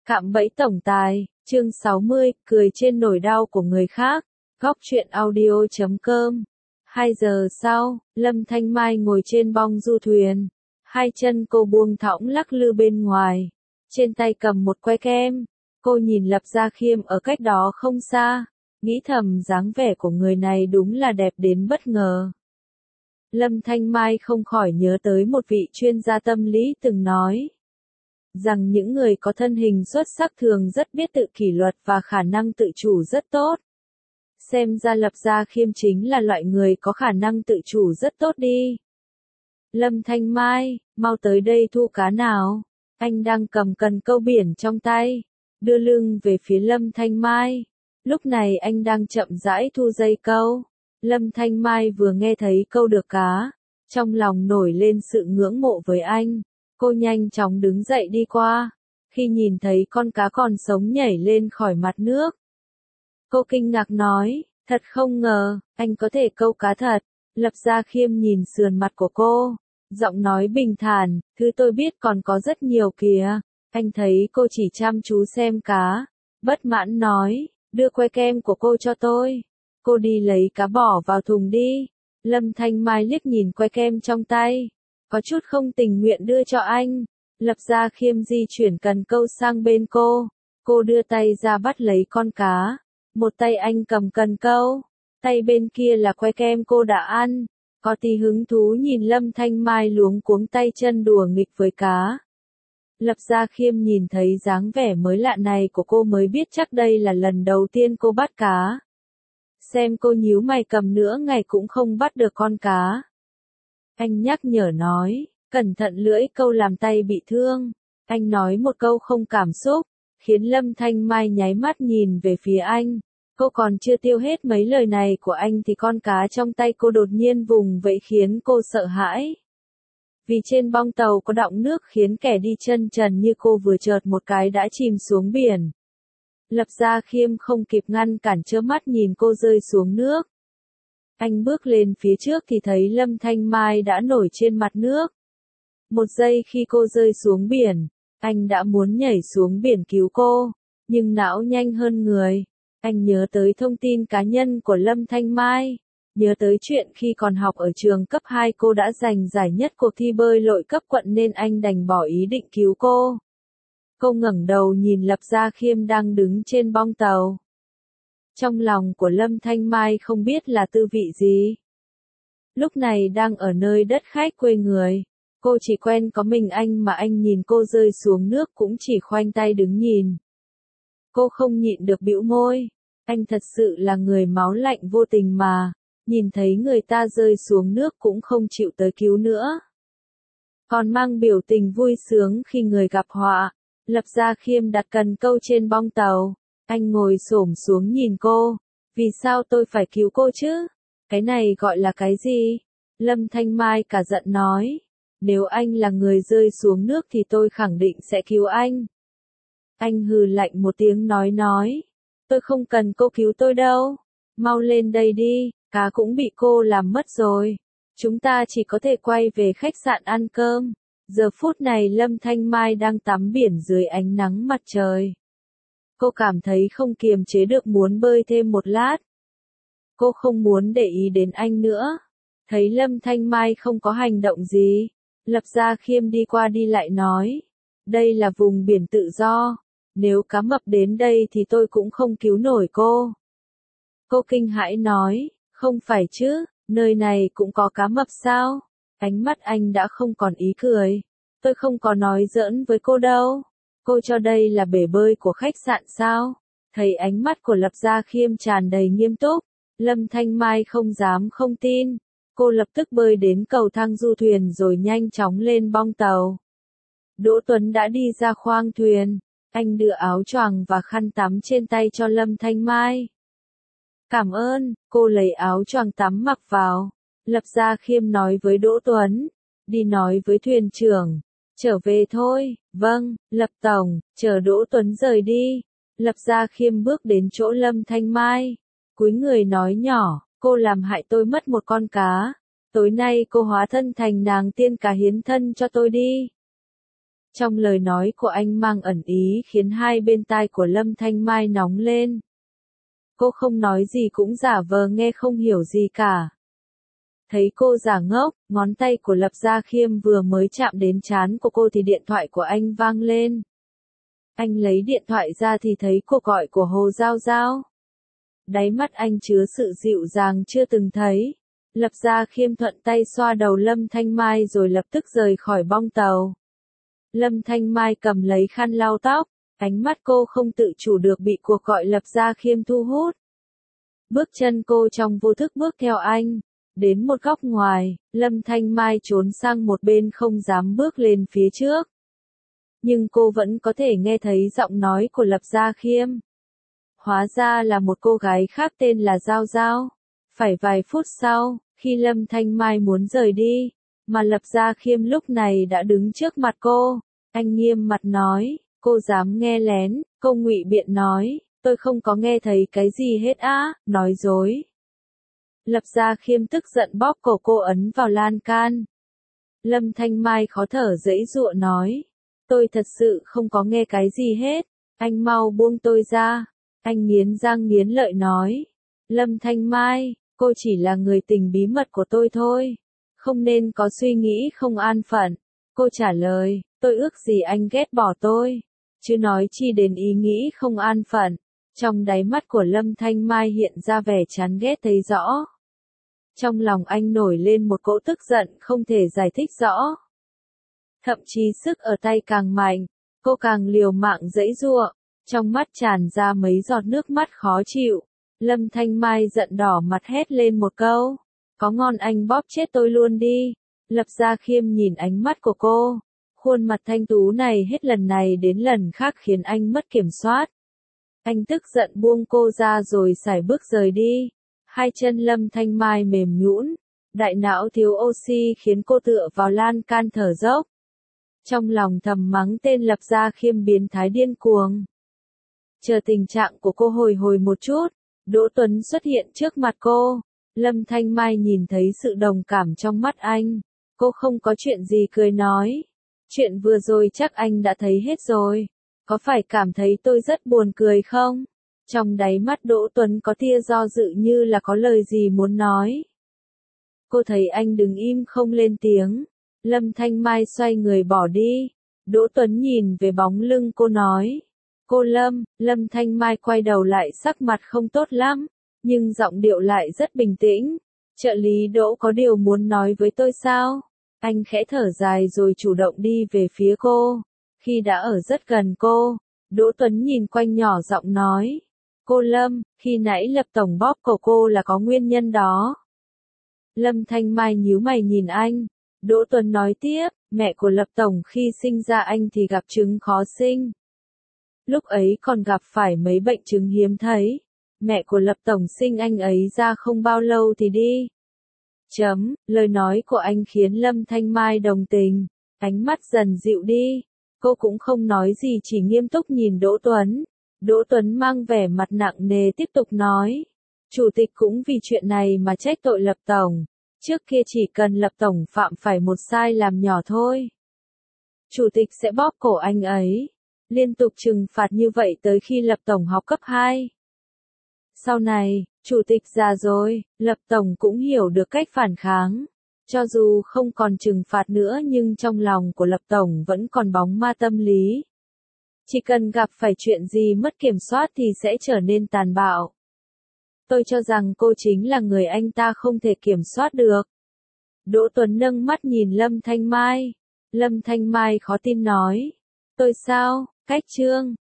Cạm bẫy tổng tài, chương 60, cười trên nỗi đau của người khác. Góc truyện audio.com. 2 giờ sau, Lâm Thanh Mai ngồi trên bong du thuyền. Hai chân cô buông thõng lắc lư bên ngoài. Trên tay cầm một que kem. Cô nhìn Lập Gia Khiêm ở cách đó không xa. Nghĩ thầm dáng vẻ của người này đúng là đẹp đến bất ngờ. Lâm Thanh Mai không khỏi nhớ tới một vị chuyên gia tâm lý từng nói rằng những người có thân hình xuất sắc thường rất biết tự kỷ luật và khả năng tự chủ rất tốt. Xem ra Lập Gia Khiêm chính là loại người có khả năng tự chủ rất tốt đi. Lâm Thanh Mai, mau tới đây thu cá nào. Anh đang cầm cần câu biển trong tay, đưa lưng về phía Lâm Thanh Mai. Lúc này anh đang chậm rãi thu dây câu. Lâm Thanh Mai vừa nghe thấy câu được cá, trong lòng nổi lên sự ngưỡng mộ với anh. Cô nhanh chóng đứng dậy đi qua. Khi nhìn thấy con cá còn sống nhảy lên khỏi mặt nước, cô kinh ngạc nói, thật không ngờ, anh có thể câu cá thật. Lập Gia Khiêm nhìn sườn mặt của cô, giọng nói bình thản, thứ tôi biết còn có rất nhiều kìa. Anh thấy cô chỉ chăm chú xem cá, bất mãn nói, đưa que kem của cô cho tôi. Cô đi lấy cá bỏ vào thùng đi. Lâm Thanh Mai liếc nhìn que kem trong tay, có chút không tình nguyện đưa cho anh. Lập Gia Khiêm di chuyển cần câu sang bên cô. Cô đưa tay ra bắt lấy con cá. Một tay anh cầm cần câu, tay bên kia là que kem cô đã ăn. Có tí hứng thú nhìn Lâm Thanh Mai luống cuống tay chân đùa nghịch với cá. Lập Gia Khiêm nhìn thấy dáng vẻ mới lạ này của cô mới biết chắc đây là lần đầu tiên cô bắt cá. Xem cô nhíu mày cầm nửa ngày cũng không bắt được con cá. Anh nhắc nhở nói, cẩn thận lưỡi câu làm tay bị thương. Anh nói một câu không cảm xúc, khiến Lâm Thanh Mai nháy mắt nhìn về phía anh. Cô còn chưa tiêu hết mấy lời này của anh thì con cá trong tay cô đột nhiên vùng vẫy khiến cô sợ hãi. Vì trên bong tàu có đọng nước khiến kẻ đi chân trần như cô vừa chợt một cái đã chìm xuống biển. Lập Gia Khiêm không kịp ngăn cản trơ mắt nhìn cô rơi xuống nước. Anh bước lên phía trước thì thấy Lâm Thanh Mai đã nổi trên mặt nước. Một giây khi cô rơi xuống biển, anh đã muốn nhảy xuống biển cứu cô, nhưng não nhanh hơn người. Anh nhớ tới thông tin cá nhân của Lâm Thanh Mai, nhớ tới chuyện khi còn học ở trường cấp 2 cô đã giành giải nhất cuộc thi bơi lội cấp quận nên anh đành bỏ ý định cứu cô. Cô ngẩng đầu nhìn Lập Gia Khiêm đang đứng trên bong tàu. Trong lòng của Lâm Thanh Mai không biết là tư vị gì. Lúc này đang ở nơi đất khách quê người, cô chỉ quen có mình anh mà anh nhìn cô rơi xuống nước cũng chỉ khoanh tay đứng nhìn. Cô không nhịn được bĩu môi, anh thật sự là người máu lạnh vô tình mà, nhìn thấy người ta rơi xuống nước cũng không chịu tới cứu nữa. Còn mang biểu tình vui sướng khi người gặp họa. Lập Gia Khiêm đặt cần câu trên bong tàu. Anh ngồi xổm xuống nhìn cô. Vì sao tôi phải cứu cô chứ? Cái này gọi là cái gì? Lâm Thanh Mai cả giận nói. Nếu anh là người rơi xuống nước thì tôi khẳng định sẽ cứu anh. Anh hừ lạnh một tiếng nói. Tôi không cần cô cứu tôi đâu. Mau lên đây đi, cá cũng bị cô làm mất rồi. Chúng ta chỉ có thể quay về khách sạn ăn cơm. Giờ phút này Lâm Thanh Mai đang tắm biển dưới ánh nắng mặt trời. Cô cảm thấy không kiềm chế được muốn bơi thêm một lát. Cô không muốn để ý đến anh nữa. Thấy Lâm Thanh Mai không có hành động gì, Lập Gia Khiêm đi qua đi lại nói. Đây là vùng biển tự do. Nếu cá mập đến đây thì tôi cũng không cứu nổi cô. Cô kinh hãi nói, không phải chứ, nơi này cũng có cá mập sao? Ánh mắt anh đã không còn ý cười. Tôi không có nói giỡn với cô đâu. Cô cho đây là bể bơi của khách sạn sao? Thấy ánh mắt của Lập Gia Khiêm tràn đầy nghiêm túc, Lâm Thanh Mai không dám không tin. Cô lập tức bơi đến cầu thang du thuyền rồi nhanh chóng lên bong tàu. Đỗ Tuấn đã đi ra khoang thuyền. Anh đưa áo choàng và khăn tắm trên tay cho Lâm Thanh Mai. Cảm ơn, cô lấy áo choàng tắm mặc vào. Lập Gia Khiêm nói với Đỗ Tuấn, đi nói với thuyền trưởng, trở về thôi. Vâng, Lập Tổng, chờ Đỗ Tuấn rời đi. Lập Gia Khiêm bước đến chỗ Lâm Thanh Mai, cúi người nói nhỏ, cô làm hại tôi mất một con cá. Tối nay cô hóa thân thành nàng tiên cá hiến thân cho tôi đi. Trong lời nói của anh mang ẩn ý khiến hai bên tai của Lâm Thanh Mai nóng lên. Cô không nói gì cũng giả vờ nghe không hiểu gì cả. Thấy cô giả ngốc, ngón tay của Lập Gia Khiêm vừa mới chạm đến trán của cô thì điện thoại của anh vang lên. Anh lấy điện thoại ra thì thấy cuộc gọi của Hồ Giao Giao. Đáy mắt anh chứa sự dịu dàng chưa từng thấy. Lập Gia Khiêm thuận tay xoa đầu Lâm Thanh Mai rồi lập tức rời khỏi bong tàu. Lâm Thanh Mai cầm lấy khăn lau tóc, ánh mắt cô không tự chủ được bị cuộc gọi Lập Gia Khiêm thu hút. Bước chân cô trong vô thức bước theo anh. Đến một góc ngoài, Lâm Thanh Mai trốn sang một bên không dám bước lên phía trước. Nhưng cô vẫn có thể nghe thấy giọng nói của Lập Gia Khiêm. Hóa ra là một cô gái khác tên là Giao Giao. Phải vài phút sau, khi Lâm Thanh Mai muốn rời đi, mà Lập Gia Khiêm lúc này đã đứng trước mặt cô. Anh nghiêm mặt nói, cô dám nghe lén, cô ngụy biện nói, tôi không có nghe thấy cái gì hết á, nói dối. Lập Gia Khiêm tức giận bóp cổ cô ấn vào lan can. Lâm Thanh Mai khó thở giãy giụa nói, tôi thật sự không có nghe cái gì hết, anh mau buông tôi ra. Anh nghiến răng nghiến lợi nói, Lâm Thanh Mai, cô chỉ là người tình bí mật của tôi thôi, không nên có suy nghĩ không an phận. Cô trả lời, tôi ước gì anh ghét bỏ tôi, chứ nói chi đến ý nghĩ không an phận. Trong đáy mắt của Lâm Thanh Mai hiện ra vẻ chán ghét thấy rõ. Trong lòng anh nổi lên một cỗ tức giận không thể giải thích rõ. Thậm chí sức ở tay càng mạnh, cô càng liều mạng giãy giụa, trong mắt tràn ra mấy giọt nước mắt khó chịu. Lâm Thanh Mai giận đỏ mặt hét lên một câu, có ngon anh bóp chết tôi luôn đi. Lập Gia Khiêm nhìn ánh mắt của cô, khuôn mặt thanh tú này hết lần này đến lần khác khiến anh mất kiểm soát. Anh tức giận buông cô ra rồi sải bước rời đi. Hai chân Lâm Thanh Mai mềm nhũn, đại não thiếu oxy khiến cô tựa vào lan can thở dốc. Trong lòng thầm mắng tên Lập Gia Khiêm biến thái điên cuồng. Chờ tình trạng của cô hồi hồi một chút, Đỗ Tuấn xuất hiện trước mặt cô. Lâm Thanh Mai nhìn thấy sự đồng cảm trong mắt anh. Cô không có chuyện gì cười nói. Chuyện vừa rồi chắc anh đã thấy hết rồi. Có phải cảm thấy tôi rất buồn cười không? Trong đáy mắt Đỗ Tuấn có tia do dự như là có lời gì muốn nói. Cô thấy anh đứng im không lên tiếng. Lâm Thanh Mai xoay người bỏ đi. Đỗ Tuấn nhìn về bóng lưng cô nói. Cô Lâm. Lâm Thanh Mai quay đầu lại sắc mặt không tốt lắm, nhưng giọng điệu lại rất bình tĩnh. Trợ lý Đỗ có điều muốn nói với tôi sao? Anh khẽ thở dài rồi chủ động đi về phía cô. Khi đã ở rất gần cô, Đỗ Tuấn nhìn quanh nhỏ giọng nói. Cô Lâm, khi nãy Lập Tổng bóp cổ cô là có nguyên nhân đó. Lâm Thanh Mai nhíu mày nhìn anh. Đỗ Tuấn nói tiếp, mẹ của Lập Tổng khi sinh ra anh thì gặp chứng khó sinh. Lúc ấy còn gặp phải mấy bệnh chứng hiếm thấy. Mẹ của Lập Tổng sinh anh ấy ra không bao lâu thì đi. Lời nói của anh khiến Lâm Thanh Mai đồng tình. Ánh mắt dần dịu đi. Cô cũng không nói gì chỉ nghiêm túc nhìn Đỗ Tuấn. Đỗ Tuấn mang vẻ mặt nặng nề tiếp tục nói. Chủ tịch cũng vì chuyện này mà trách tội Lập Tổng. Trước kia chỉ cần Lập Tổng phạm phải một sai làm nhỏ thôi, chủ tịch sẽ bóp cổ anh ấy. Liên tục trừng phạt như vậy tới khi Lập Tổng học cấp 2. Sau này, chủ tịch già rồi, Lập Tổng cũng hiểu được cách phản kháng. Cho dù không còn trừng phạt nữa nhưng trong lòng của Lập Tổng vẫn còn bóng ma tâm lý. Chỉ cần gặp phải chuyện gì mất kiểm soát thì sẽ trở nên tàn bạo. Tôi cho rằng cô chính là người anh ta không thể kiểm soát được. Đỗ Tuấn nâng mắt nhìn Lâm Thanh Mai. Lâm Thanh Mai khó tin nói. Tôi sao? Cách Trương.